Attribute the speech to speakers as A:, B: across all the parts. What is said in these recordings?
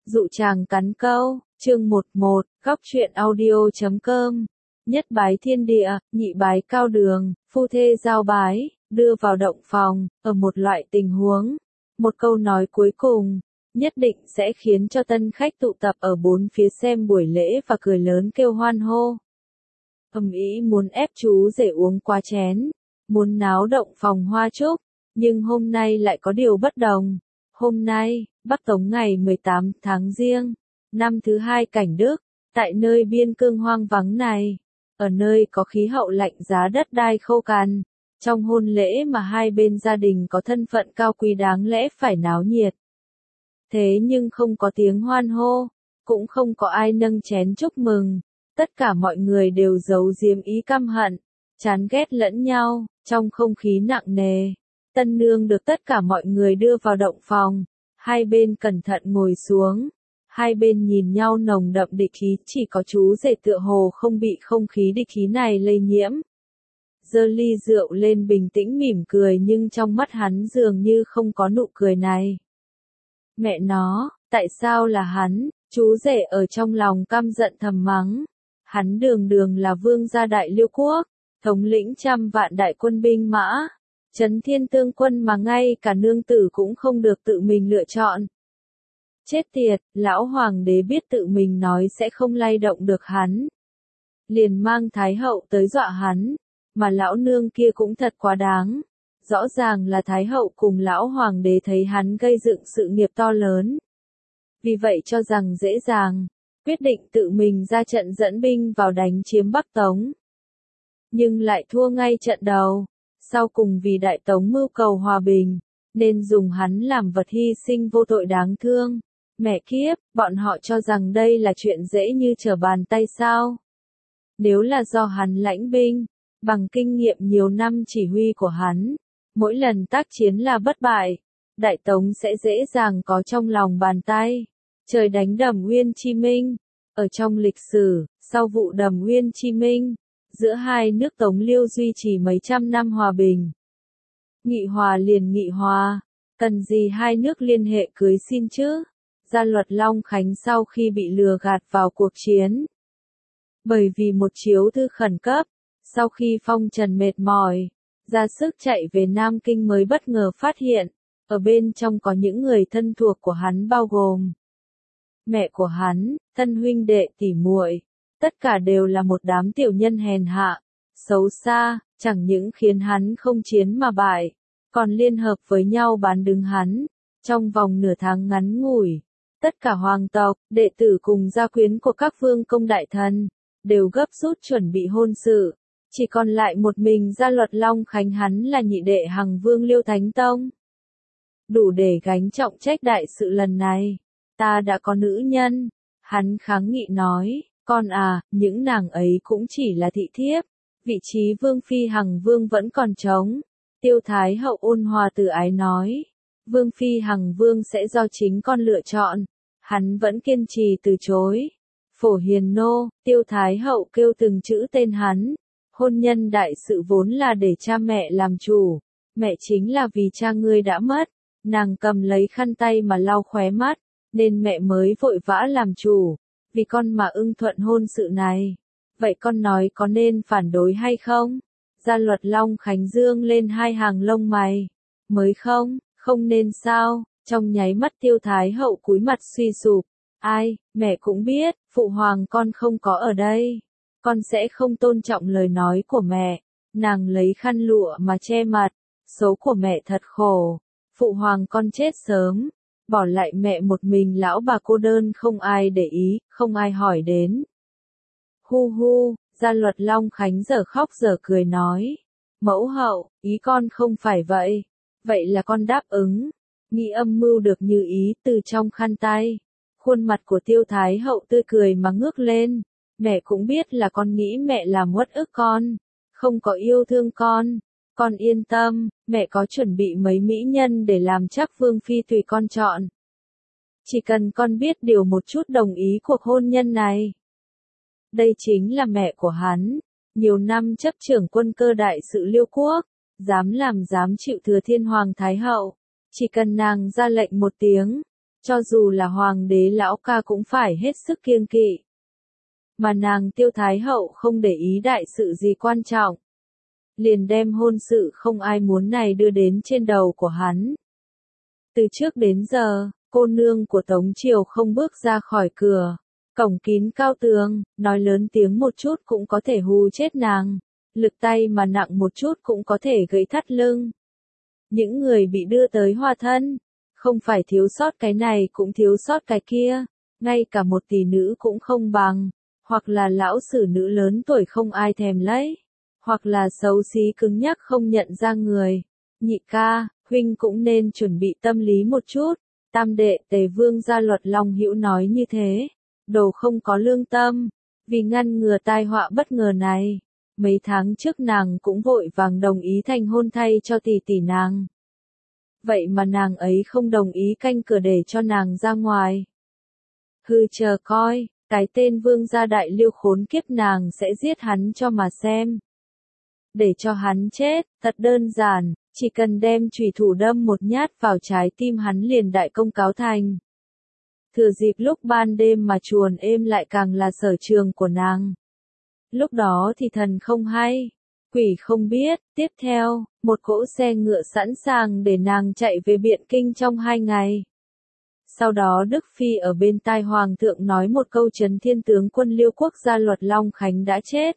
A: Dụ chàng cắn câu, chương 11, góc truyện audio.com. Nhất bái thiên địa, nhị bái cao đường, phu thê giao bái, đưa vào động phòng, ở một loại tình huống. Một câu nói cuối cùng, nhất định sẽ khiến cho tân khách tụ tập ở bốn phía xem buổi lễ và cười lớn kêu hoan hô. Ầm ĩ muốn ép chú rể uống quá chén, muốn náo động phòng hoa trúc, nhưng hôm nay lại có điều bất đồng. Hôm nay, Bắc Tống ngày 18 tháng Giêng, năm thứ hai cảnh Đức, tại nơi biên cương hoang vắng này, ở nơi có khí hậu lạnh giá đất đai khô cằn, trong hôn lễ mà hai bên gia đình có thân phận cao quý đáng lẽ phải náo nhiệt. Thế nhưng không có tiếng hoan hô, cũng không có ai nâng chén chúc mừng, tất cả mọi người đều giấu giếm ý căm hận, chán ghét lẫn nhau, trong không khí nặng nề. Tân nương được tất cả mọi người đưa vào động phòng, hai bên cẩn thận ngồi xuống, hai bên nhìn nhau nồng đậm địch khí, chỉ có chú rể tựa hồ không bị không khí địch khí này lây nhiễm. Giơ ly rượu lên bình tĩnh mỉm cười nhưng trong mắt hắn dường như không có nụ cười này. Mẹ nó, tại sao là hắn? Chú rể ở trong lòng căm giận thầm mắng. Hắn đường đường là vương gia Đại Liêu quốc, thống lĩnh trăm vạn đại quân binh mã. Trấn thiên tương quân mà ngay cả nương tử cũng không được tự mình lựa chọn. Chết tiệt, lão hoàng đế biết tự mình nói sẽ không lay động được hắn. Liền mang thái hậu tới dọa hắn, mà lão nương kia cũng thật quá đáng. Rõ ràng là thái hậu cùng lão hoàng đế thấy hắn gây dựng sự nghiệp to lớn. Vì vậy cho rằng dễ dàng, quyết định tự mình ra trận dẫn binh vào đánh chiếm Bắc Tống. Nhưng lại thua ngay trận đầu. Sau cùng vì Đại Tống mưu cầu hòa bình, nên dùng hắn làm vật hy sinh vô tội đáng thương. Mẹ kiếp, bọn họ cho rằng đây là chuyện dễ như trở bàn tay sao? Nếu là do hắn lãnh binh, bằng kinh nghiệm nhiều năm chỉ huy của hắn, mỗi lần tác chiến là bất bại, Đại Tống sẽ dễ dàng có trong lòng bàn tay. Trời đánh đầm Uyên Chi Minh. Ở trong lịch sử, sau vụ đầm Uyên Chi Minh, giữa hai nước Tống Liêu duy trì mấy trăm năm hòa bình. Nghị hòa liền nghị hòa, cần gì hai nước liên hệ cưới xin chứ? Gia luật Long Khánh sau khi bị lừa gạt vào cuộc chiến. Bởi vì một chiếu thư khẩn cấp, sau khi phong trần mệt mỏi, ra sức chạy về Nam Kinh mới bất ngờ phát hiện, ở bên trong có những người thân thuộc của hắn bao gồm mẹ của hắn, thân huynh đệ tỉ muội. Tất cả đều là một đám tiểu nhân hèn hạ, xấu xa, chẳng những khiến hắn không chiến mà bại, còn liên hợp với nhau bán đứng hắn. Trong vòng nửa tháng ngắn ngủi, tất cả hoàng tộc, đệ tử cùng gia quyến của các vương công đại thần, đều gấp rút chuẩn bị hôn sự. Chỉ còn lại một mình Gia luật Long Khánh hắn là nhị đệ hằng vương Liêu Thánh Tông. Đủ để gánh trọng trách đại sự lần này, ta đã có nữ nhân, hắn kháng nghị nói. Con à, những nàng ấy cũng chỉ là thị thiếp, vị trí vương phi hằng vương vẫn còn trống. Tiêu Thái hậu ôn hòa từ ái nói, vương phi hằng vương sẽ do chính con lựa chọn. Hắn vẫn kiên trì từ chối. Phổ Hiền nô, Tiêu Thái hậu kêu từng chữ tên hắn. Hôn nhân đại sự vốn là để cha mẹ làm chủ, mẹ chính là vì cha ngươi đã mất. Nàng cầm lấy khăn tay mà lau khóe mắt, nên mẹ mới vội vã làm chủ. Vì con mà ưng thuận hôn sự này. Vậy con nói có nên phản đối hay không? Gia luật Long Khánh dương lên hai hàng lông mày. Mới không, không nên sao? Trong nháy mắt Tiêu Thái hậu cúi mặt suy sụp. Ai, mẹ cũng biết, phụ hoàng con không có ở đây. Con sẽ không tôn trọng lời nói của mẹ. Nàng lấy khăn lụa mà che mặt. Số của mẹ thật khổ. Phụ hoàng con chết sớm. Bỏ lại mẹ một mình lão bà cô đơn không ai để ý, không ai hỏi đến. Hu hu, Gia luật Long Khánh giờ khóc giờ cười nói. Mẫu hậu, ý con không phải vậy. Vậy là con đáp ứng. Nghĩ âm mưu được như ý từ trong khăn tay. Khuôn mặt của Tiêu Thái hậu tươi cười mà ngước lên. Mẹ cũng biết là con nghĩ mẹ làm uất ức con. Không có yêu thương con. Con yên tâm, mẹ có chuẩn bị mấy mỹ nhân để làm chắc vương phi tùy con chọn. Chỉ cần con biết điều một chút đồng ý cuộc hôn nhân này. Đây chính là mẹ của hắn, nhiều năm chấp trưởng quân cơ đại sự Liêu quốc, dám làm dám chịu thừa thiên hoàng thái hậu. Chỉ cần nàng ra lệnh một tiếng, Cho dù là hoàng đế lão ca cũng phải hết sức kiêng kỵ. Mà nàng Tiêu Thái Hậu không để ý đại sự gì quan trọng. Liền đem hôn sự không ai muốn này đưa đến trên đầu của hắn. Từ trước đến giờ, cô nương của Tống Triều không bước ra khỏi cửa. Cổng kín cao tường, nói lớn tiếng một chút cũng có thể hù chết nàng. Lực tay mà nặng một chút cũng có thể gãy thắt lưng. Những người bị đưa tới hòa thân, không phải thiếu sót cái này cũng thiếu sót cái kia, ngay cả một tỷ nữ cũng không bằng, hoặc là lão sử nữ lớn tuổi không ai thèm lấy, hoặc là xấu xí cứng nhắc không nhận ra người. Nhị ca, huynh cũng nên chuẩn bị tâm lý một chút. Tam đệ Tề Vương gia Luật Long Hữu nói như thế, đồ không có lương tâm, vì ngăn ngừa tai họa bất ngờ này. Mấy tháng trước nàng cũng vội vàng đồng ý thành hôn thay cho tỷ tỷ nàng. Vậy mà nàng ấy không đồng ý canh cửa để cho nàng ra ngoài. Hư chờ coi, cái tên Vương gia đại liêu khốn kiếp nàng sẽ giết hắn cho mà xem. Để cho hắn chết, thật đơn giản, chỉ cần đem chùy thủ đâm một nhát vào trái tim hắn liền đại công cáo thành. Thừa dịp lúc ban đêm mà chuồn êm lại càng là sở trường của nàng. Lúc đó thì thần không hay, quỷ không biết, tiếp theo, một cỗ xe ngựa sẵn sàng để nàng chạy về Biện Kinh trong 2 ngày. Sau đó Đức Phi ở bên tai Hoàng thượng nói một câu trấn thiên tướng quân Liêu quốc gia Luật Long Khánh đã chết.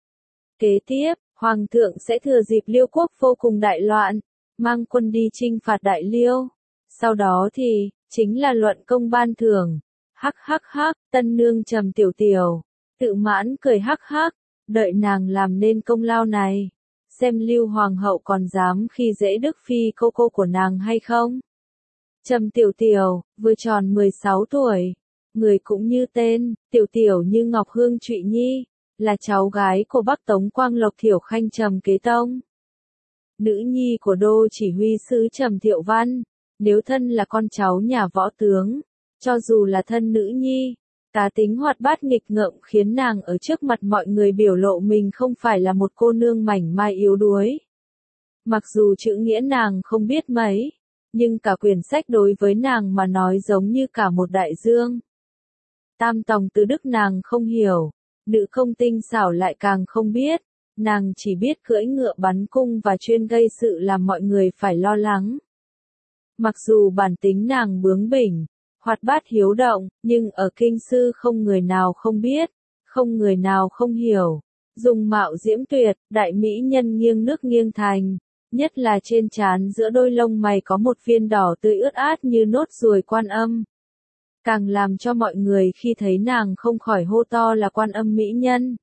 A: Kế tiếp, Hoàng thượng sẽ thừa dịp Liêu quốc vô cùng đại loạn, mang quân đi chinh phạt Đại Liêu. Sau đó thì, chính là luận công ban thưởng. Hắc hắc hắc, tân nương Trầm Tiểu Tiểu, tự mãn cười hắc hắc, đợi nàng làm nên công lao này. Xem Lưu Hoàng hậu còn dám khi dễ Đức Phi cô của nàng hay không? Trầm Tiểu Tiểu, vừa tròn 16 tuổi, người cũng như tên, Tiểu Tiểu như Ngọc Hương Trụy Nhi, là cháu gái của Bắc Tống Quang Lộc Thiểu Khanh Trầm Kế Tông. Nữ nhi của đô chỉ huy sứ Trầm Thiệu Văn, nếu thân là con cháu nhà võ tướng, cho dù là thân nữ nhi, cá tính hoạt bát nghịch ngợm khiến nàng ở trước mặt mọi người biểu lộ mình không phải là một cô nương mảnh mai yếu đuối. Mặc dù chữ nghĩa nàng không biết mấy, nhưng cả quyển sách đối với nàng mà nói giống như cả một đại dương. Tam tòng từ đức nàng không hiểu, nữ công tinh xảo lại càng không biết, nàng chỉ biết cưỡi ngựa bắn cung và chuyên gây sự làm mọi người phải lo lắng. Mặc dù bản tính nàng bướng bỉnh, hoạt bát hiếu động, nhưng ở kinh sư không người nào không biết, không người nào không hiểu. Dùng mạo diễm tuyệt, đại mỹ nhân nghiêng nước nghiêng thành, nhất là trên trán giữa đôi lông mày có một viên đỏ tươi ướt át như nốt ruồi Quan Âm. Càng làm cho mọi người khi thấy nàng không khỏi hô to là Quan Âm mỹ nhân.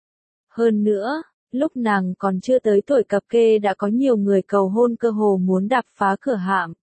A: Hơn nữa, lúc nàng còn chưa tới tuổi cập kê đã có nhiều người cầu hôn cơ hồ muốn đạp phá cửa hạm.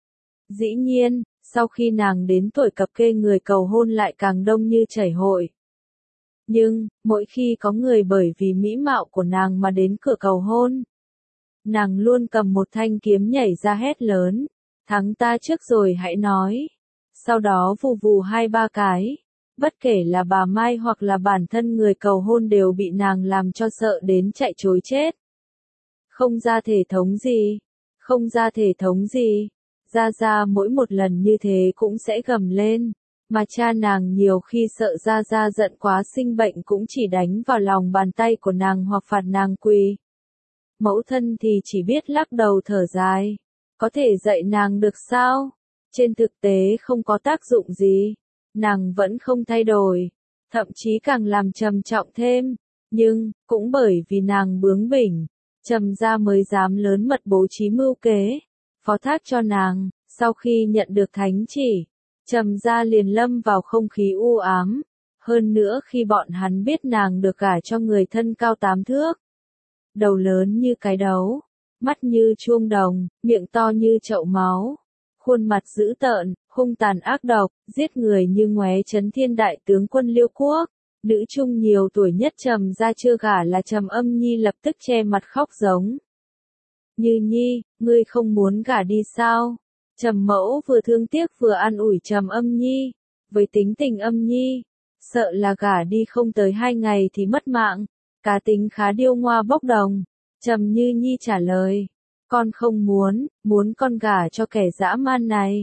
A: Dĩ nhiên, sau khi nàng đến tuổi cập kê người cầu hôn lại càng đông như chảy hội. Nhưng, mỗi khi có người bởi vì mỹ mạo của nàng mà đến cửa cầu hôn, nàng luôn cầm một thanh kiếm nhảy ra hét lớn, thắng ta trước rồi hãy nói. Sau đó vù vù 2-3 cái, bất kể là bà Mai hoặc là bản thân người cầu hôn đều bị nàng làm cho sợ đến chạy trối chết. Không ra thể thống gì, không ra thể thống gì. Gia mỗi một lần như thế cũng sẽ gầm lên, mà cha nàng nhiều khi sợ Gia giận quá sinh bệnh cũng chỉ đánh vào lòng bàn tay của nàng hoặc phạt nàng quỳ. Mẫu thân thì chỉ biết lắc đầu thở dài, có thể dạy nàng được sao? Trên thực tế không có tác dụng gì, nàng vẫn không thay đổi, thậm chí càng làm trầm trọng thêm, nhưng, cũng bởi vì nàng bướng bỉnh, Trầm gia mới dám lớn mật bố trí mưu kế. Phó thác cho nàng, sau khi nhận được thánh chỉ, Trầm gia liền lâm vào không khí u ám, hơn nữa khi bọn hắn biết nàng được gả cho người thân cao 8 thước, đầu lớn như cái đấu, mắt như chuông đồng, miệng to như chậu máu, khuôn mặt dữ tợn, hung tàn ác độc, giết người như ngoé Trấn Thiên đại tướng quân Liêu quốc. Nữ trung nhiều tuổi nhất Trầm gia chưa gả là Trầm Âm Nhi lập tức che mặt khóc giống. Như Nhi, ngươi không muốn gả đi sao? Trầm mẫu vừa thương tiếc vừa an ủi Trầm Âm Nhi, với tính tình Âm Nhi, sợ là gả đi không tới 2 ngày thì mất mạng, cá tính khá điêu ngoa bốc đồng. Trầm Như Nhi trả lời, con không muốn, muốn con gả cho kẻ dã man này.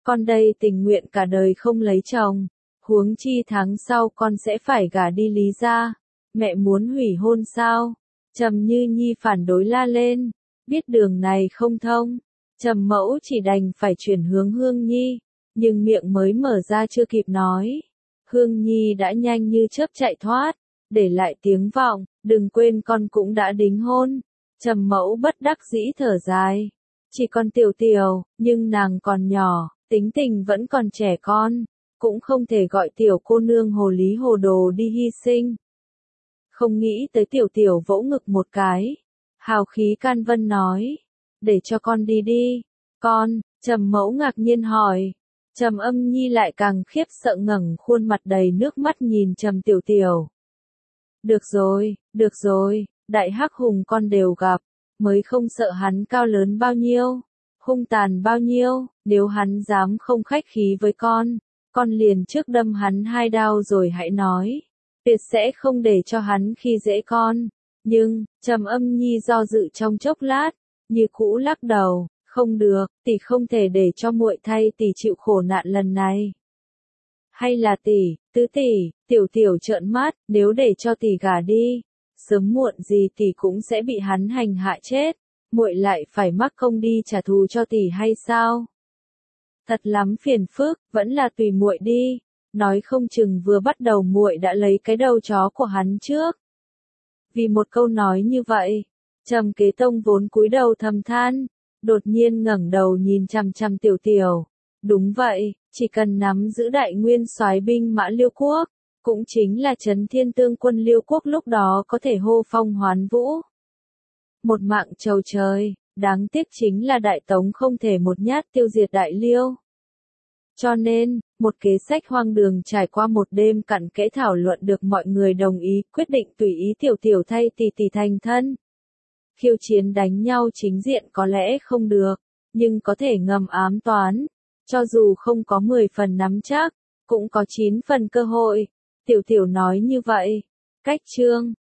A: Con đây tình nguyện cả đời không lấy chồng, huống chi tháng sau con sẽ phải gả đi Lý gia. Mẹ muốn hủy hôn sao? Trầm Như Nhi phản đối la lên, biết đường này không thông, Trầm Mẫu chỉ đành phải chuyển hướng Hương Nhi, nhưng miệng mới mở ra chưa kịp nói, Hương Nhi đã nhanh như chớp chạy thoát, để lại tiếng vọng, đừng quên con cũng đã đính hôn. Trầm Mẫu bất đắc dĩ thở dài, chỉ còn Tiểu Tiểu, nhưng nàng còn nhỏ, tính tình vẫn còn trẻ con, cũng không thể gọi tiểu cô nương hồ lý hồ đồ đi hy sinh. Không nghĩ tới Tiểu Tiểu vỗ ngực một cái, hào khí can vân nói, để cho con đi đi. Con, Trầm Mẫu ngạc nhiên hỏi. Trầm Âm Nhi lại càng khiếp sợ ngẩng khuôn mặt đầy nước mắt nhìn Trầm Tiểu Tiểu. Được rồi, đại hắc hùng con đều gặp, mới không sợ hắn cao lớn bao nhiêu, hung tàn bao nhiêu, nếu hắn dám không khách khí với con liền trước đâm hắn 2 đao rồi hãy nói, tuyệt sẽ không để cho hắn khi dễ con. Nhưng, Trầm Âm Nhi do dự trong chốc lát, như cũ lắc đầu, không được, tỷ không thể để cho muội thay tỷ chịu khổ nạn lần này. Hay là tỷ, tứ tỷ, Tiểu Tiểu trợn mắt, nếu để cho tỷ gả đi, sớm muộn gì tỷ cũng sẽ bị hắn hành hạ chết, muội lại phải mắc công đi trả thù cho tỷ hay sao? Thật lắm phiền phức, vẫn là tùy muội đi, nói không chừng vừa bắt đầu muội đã lấy cái đầu chó của hắn trước. Vì một câu nói như vậy, Trầm Kế Tông vốn cúi đầu thầm than, đột nhiên ngẩng đầu nhìn chằm chằm Tiểu Tiểu. Đúng vậy, chỉ cần nắm giữ đại nguyên soái binh mã Liêu quốc, cũng chính là Trấn Thiên Tương quân Liêu quốc lúc đó có thể hô phong hoán vũ. Một mạng trầu trời, đáng tiếc chính là Đại Tống không thể một nhát tiêu diệt Đại Liêu. Cho nên, một kế sách hoang đường trải qua một đêm cặn kẽ thảo luận được mọi người đồng ý, quyết định tùy ý Tiểu Tiểu thay tỷ tỷ thành thân. Khiêu chiến đánh nhau chính diện có lẽ không được, nhưng có thể ngầm ám toán, cho dù không có 10 phần nắm chắc, cũng có 9 phần cơ hội. Tiểu Tiểu nói như vậy, cách chương